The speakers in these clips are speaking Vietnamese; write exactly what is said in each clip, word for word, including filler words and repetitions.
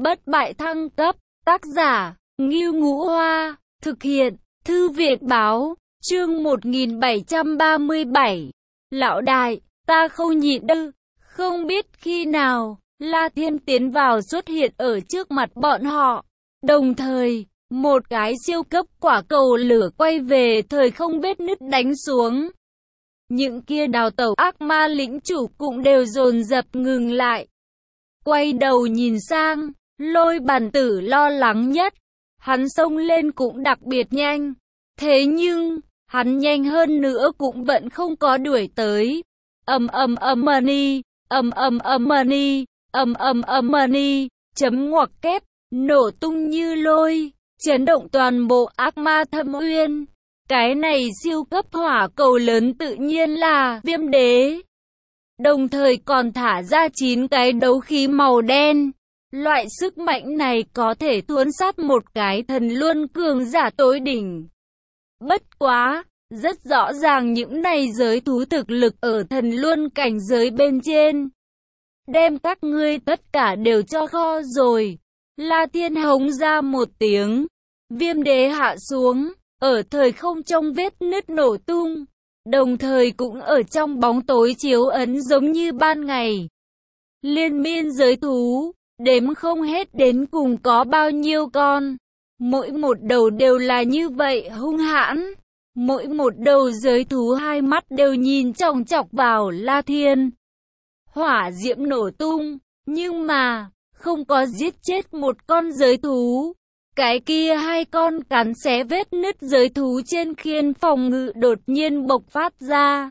Bất bại thăng cấp, tác giả, Ngưu Ngũ Hoa, thực hiện, Thư viện báo, chương một nghìn bảy trăm ba mươi bảy. Lão đại, ta không nhịn được, không biết khi nào, La Thiên tiến vào xuất hiện ở trước mặt bọn họ. Đồng thời, một cái siêu cấp quả cầu lửa quay về thời không vết nứt đánh xuống. Những kia đào tẩu ác ma lĩnh chủ cũng đều dồn dập ngừng lại. Quay đầu nhìn sang, Lôi Bàn Tử lo lắng nhất. Hắn xông lên cũng đặc biệt nhanh. Thế nhưng, hắn nhanh hơn nữa cũng vẫn không có đuổi tới. Ầm ầm ầm money, ầm ầm ầm money, ầm ầm ầm money, chấm ngoặc kép, nổ tung như lôi, chấn động toàn bộ ác ma thâm uyên. Cái này siêu cấp hỏa cầu lớn tự nhiên là Viêm Đế. Đồng thời còn thả ra chín cái đấu khí màu đen. Loại sức mạnh này có thể thuấn sát một cái thần luân cường giả tối đỉnh. Bất quá, rất rõ ràng những này giới thú thực lực ở thần luân cảnh giới bên trên. Đem các ngươi tất cả đều cho kho rồi. La Thiên hống ra một tiếng. Viêm Đế hạ xuống, ở thời không trong vết nứt nổ tung. Đồng thời cũng ở trong bóng tối chiếu ấn giống như ban ngày. Liên miên giới thú, đếm không hết đến cùng có bao nhiêu con. Mỗi một đầu đều là như vậy hung hãn. Mỗi một đầu giới thú hai mắt đều nhìn chòng chọc vào La Thiên. Hỏa diễm nổ tung, nhưng mà, không có giết chết một con giới thú. Cái kia hai con cắn xé vết nứt giới thú trên khiên phòng ngự đột nhiên bộc phát ra.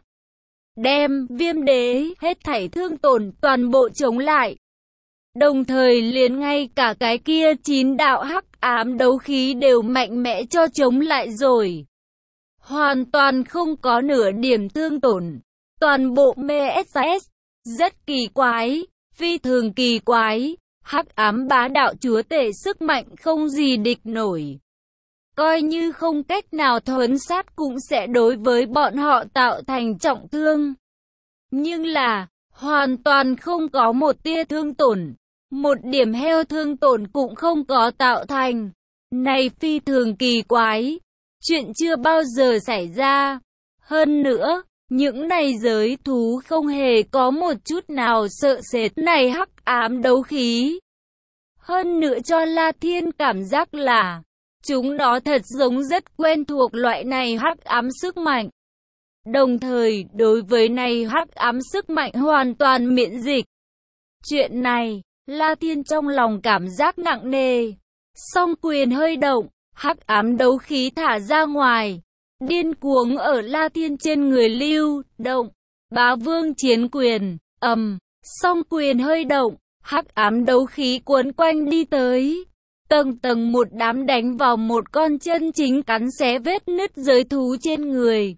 Đem Viêm Đế hết thảy thương tổn toàn bộ chống lại. Đồng thời liền ngay cả cái kia chín đạo hắc ám đấu khí đều mạnh mẽ cho chống lại rồi. Hoàn toàn không có nửa điểm thương tổn. Toàn bộ mê ét ét, rất kỳ quái, phi thường kỳ quái. Hắc ám bá đạo chúa tể sức mạnh không gì địch nổi. Coi như không cách nào thuấn sát cũng sẽ đối với bọn họ tạo thành trọng thương. Nhưng là, hoàn toàn không có một tia thương tổn. Một điểm heo thương tổn cũng không có tạo thành. Này phi thường kỳ quái. Chuyện chưa bao giờ xảy ra. Hơn nữa, những này giới thú không hề có một chút nào sợ sệt này hắc ám đấu khí. Hơn nữa cho La Thiên cảm giác là chúng nó thật giống rất quen thuộc loại này hắc ám sức mạnh. Đồng thời đối với này hắc ám sức mạnh hoàn toàn miễn dịch. Chuyện này, La Thiên trong lòng cảm giác nặng nề. Song quyền hơi động, hắc ám đấu khí thả ra ngoài. Điên cuồng ở La Thiên trên người lưu động. Bá Vương chiến quyền, ầm, song quyền hơi động, hắc ám đấu khí cuốn quanh đi tới. Tầng tầng một đám đánh vào một con chân chính cắn xé vết nứt giới thú trên người.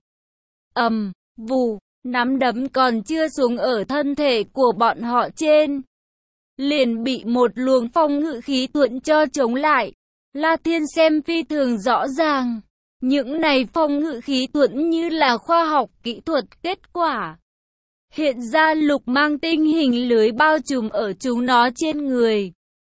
Ầm, vù, nắm đấm còn chưa xuống ở thân thể của bọn họ trên. Liền bị một luồng phong ngự khí thuận cho chống lại. La Thiên xem phi thường rõ ràng. Những này phong ngự khí thuận như là khoa học kỹ thuật kết quả. Hiện ra lục mang tinh hình lưới bao trùm ở chúng nó trên người.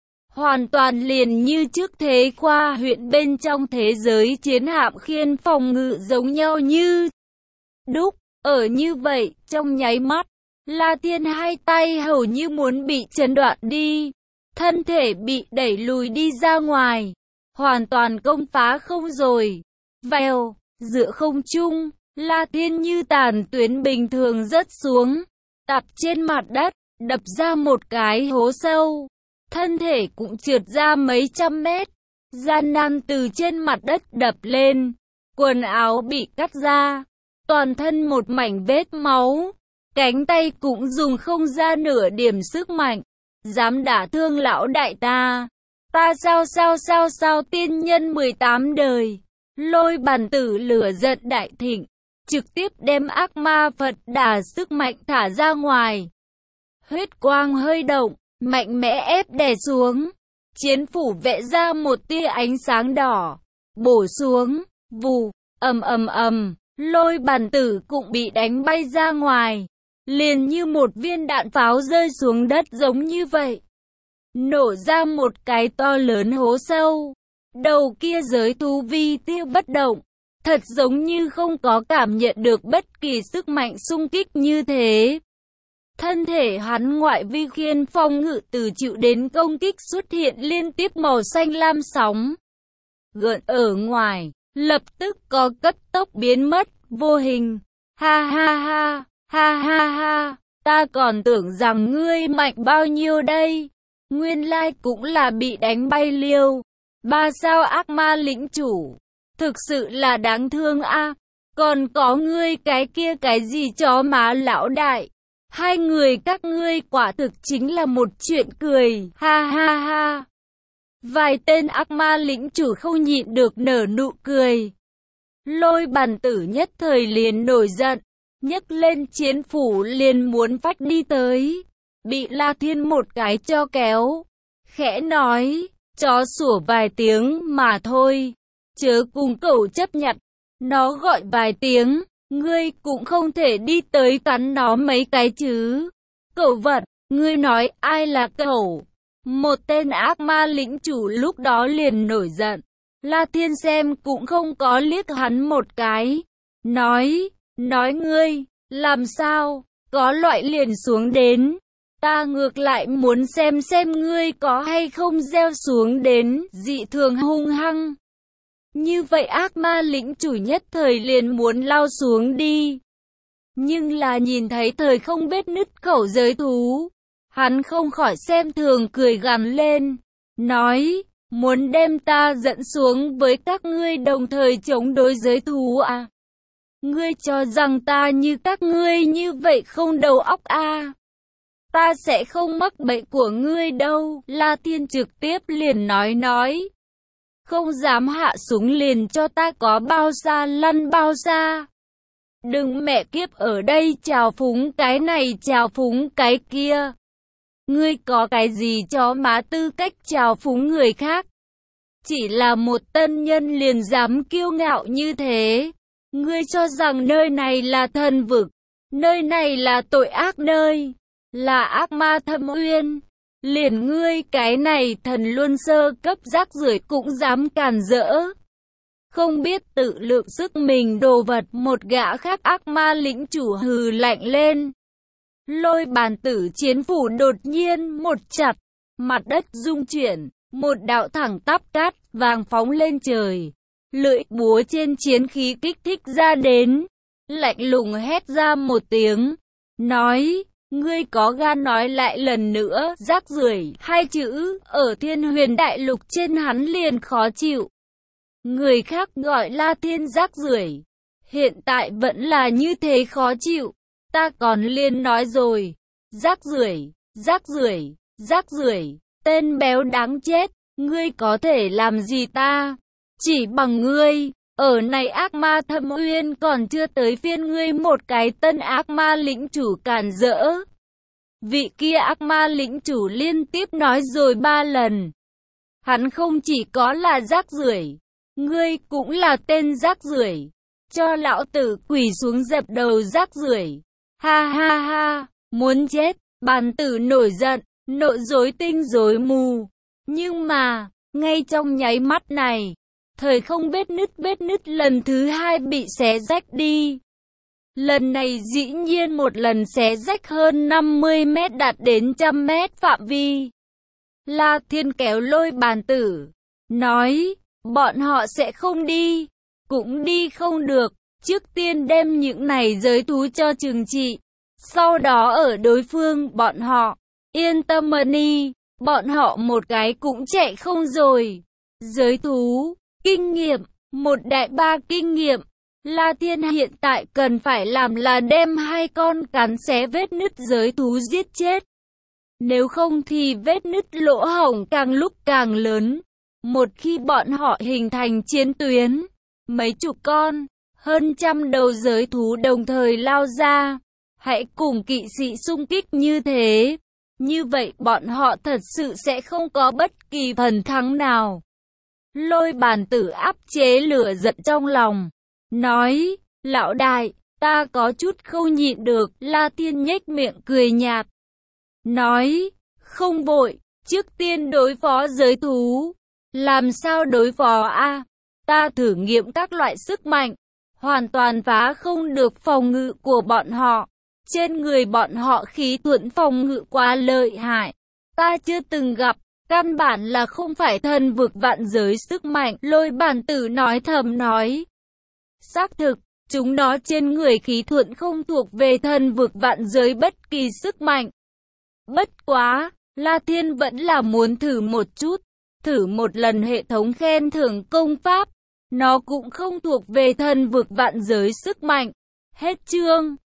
Hoàn toàn liền như trước thế khoa huyện bên trong thế giới chiến hạm khiên phòng ngự giống nhau như đúc. Ở như vậy, trong nháy mắt, La Thiên hai tay hầu như muốn bị chấn đoạn đi. Thân thể bị đẩy lùi đi ra ngoài. Hoàn toàn công phá không rồi. Vèo, giữa không trung, La Thiên như tàn tuyến bình thường rớt xuống. Đập trên mặt đất, đập ra một cái hố sâu. Thân thể cũng trượt ra mấy trăm mét. Gian nan từ trên mặt đất đập lên. Quần áo bị cắt ra. Toàn thân một mảnh vết máu. Cánh tay cũng dùng không ra nửa điểm sức mạnh. Dám đả thương lão đại ta. Ta sao sao sao sao tiên nhân mười tám đời. Lôi Bàn Tử lửa giận đại thịnh. Trực tiếp đem ác ma Phật Đà sức mạnh thả ra ngoài. Huyết quang hơi động, mạnh mẽ ép đè xuống. Chiến phủ vẽ ra một tia ánh sáng đỏ. Bổ xuống, vù, ầm ầm ầm. Lôi Bàn Tử cũng bị đánh bay ra ngoài. Liền như một viên đạn pháo rơi xuống đất giống như vậy. nổ ra một cái to lớn hố sâu. Đầu kia giới thú vi tiêu bất động, thật giống như không có cảm nhận được bất kỳ sức mạnh xung kích như thế. Thân thể hắn ngoại vi khiên phong ngự từ chịu đến công kích xuất hiện liên tiếp màu xanh lam sóng gợn ở ngoài, lập tức có cấp tốc biến mất, vô hình. Ha ha ha, ha ha ha, ta còn tưởng rằng ngươi mạnh bao nhiêu đây. Nguyên lai cũng là bị đánh bay liêu. Ba sao ác ma lĩnh chủ, thực sự là đáng thương a. Còn có ngươi cái kia cái gì chó má lão đại. Hai người các ngươi quả thực chính là một chuyện cười, ha ha ha. Vài tên ác ma lĩnh chủ không nhịn được nở nụ cười. Lôi bàn tử nhất thời liền nổi giận, nhấc lên chiến phủ liền muốn phách đi tới. Bị La Thiên một cái cho kéo, khẽ nói, chó sủa vài tiếng mà thôi, chớ cùng cẩu chấp nhặt. Nó gọi vài tiếng, ngươi cũng không thể đi tới cắn nó mấy cái chứ. Cẩu vật, ngươi nói ai là cẩu? Một tên ác ma lĩnh chủ lúc đó liền nổi giận. La Thiên xem cũng không có liếc hắn một cái. Nói, nói ngươi, làm sao, có loại liền xuống đến. Ta ngược lại muốn xem xem ngươi có hay không gieo xuống đến dị thường hung hăng. Như vậy ác ma lĩnh chủ nhất thời liền muốn lao xuống đi. Nhưng là nhìn thấy thời không vết nứt khẩu giới thú, hắn không khỏi xem thường cười gằn lên, nói, muốn đem ta dẫn xuống với các ngươi đồng thời chống đối giới thú à? Ngươi cho rằng ta như các ngươi như vậy không đầu óc à? Ta sẽ không mắc bệnh của ngươi đâu. La Thiên trực tiếp liền nói nói, không dám hạ súng liền cho ta có bao xa lăn bao xa. Đừng mẹ kiếp ở đây chào phúng cái này chào phúng cái kia. Ngươi có cái gì cho má tư cách chào phúng người khác? Chỉ là một tân nhân liền dám kiêu ngạo như thế. Ngươi cho rằng nơi này là thần vực, nơi này là tội ác nơi, là ác ma thâm uyên. Liền ngươi cái này thần luân sơ cấp rác rưởi cũng dám càn rỡ. Không biết tự lượng sức mình đồ vật. Một gã khác ác ma lĩnh chủ hừ lạnh lên. Lôi bàn tử chiến phủ đột nhiên một chặt, mặt đất rung chuyển, một đạo thẳng tắp cát vàng phóng lên trời. Lưỡi búa trên chiến khí kích thích ra đến, lạnh lùng hét ra một tiếng, nói, ngươi có gan nói lại lần nữa, rác rưởi, hai chữ, ở Thiên Huyền Đại Lục trên hắn liền khó chịu. Người khác gọi La Thiên rác rưởi, hiện tại vẫn là như thế khó chịu. Ta còn liền nói rồi, rác rưởi, rác rưởi, rác rưởi, tên béo đáng chết, ngươi có thể làm gì ta? Chỉ bằng ngươi, ở này ác ma thâm uyên còn chưa tới phiên ngươi một cái tân ác ma lĩnh chủ cản rỡ. Vị kia ác ma lĩnh chủ liên tiếp nói rồi ba lần. Hắn không chỉ có là rác rưởi, ngươi cũng là tên rác rưởi, cho lão tử quỳ xuống dập đầu rác rưởi. Ha ha ha, muốn chết, bàn tử nổi giận, nội rối tinh rối mù. Nhưng mà, ngay trong nháy mắt này, thời không vết nứt vết nứt lần thứ hai bị xé rách đi. Lần này dĩ nhiên một lần xé rách hơn năm mươi mét đạt đến trăm mét phạm vi. La Thiên kéo lôi bàn tử, nói, bọn họ sẽ không đi, cũng đi không được. Trước tiên đem những này giới thú cho trừng trị, sau đó ở đối phương bọn họ, yên tâm đi, bọn họ một cái cũng chạy không rồi. Giới thú, kinh nghiệm, một đại ba kinh nghiệm, La Thiên hiện tại cần phải làm là đem hai con cắn xé vết nứt giới thú giết chết. Nếu không thì vết nứt lỗ hổng càng lúc càng lớn. Một khi bọn họ hình thành chiến tuyến, mấy chục con, hơn trăm đầu giới thú đồng thời lao ra, hãy cùng kỵ sĩ xung kích như thế. Như vậy bọn họ thật sự sẽ không có bất kỳ phần thắng nào. Lôi bàn tử áp chế lửa giận trong lòng, nói, lão đại, ta có chút không nhịn được. La Thiên nhếch miệng cười nhạt, nói, không vội, Trước tiên đối phó giới thú. Làm sao đối phó a? Ta thử nghiệm các loại sức mạnh, hoàn toàn phá không được phòng ngự của bọn họ. Trên người bọn họ khí thuẫn phòng ngự quá lợi hại. Ta chưa từng gặp, căn bản là không phải thần vực vạn giới sức mạnh, Lôi Bản Tử nói thầm nói. Xác thực, chúng nó trên người khí thuẫn không thuộc về thần vực vạn giới bất kỳ sức mạnh. Bất quá, La Thiên vẫn là muốn thử một chút, thử một lần hệ thống khen thưởng công pháp. Nó cũng không thuộc về thần vực vạn giới sức mạnh. Hết chương.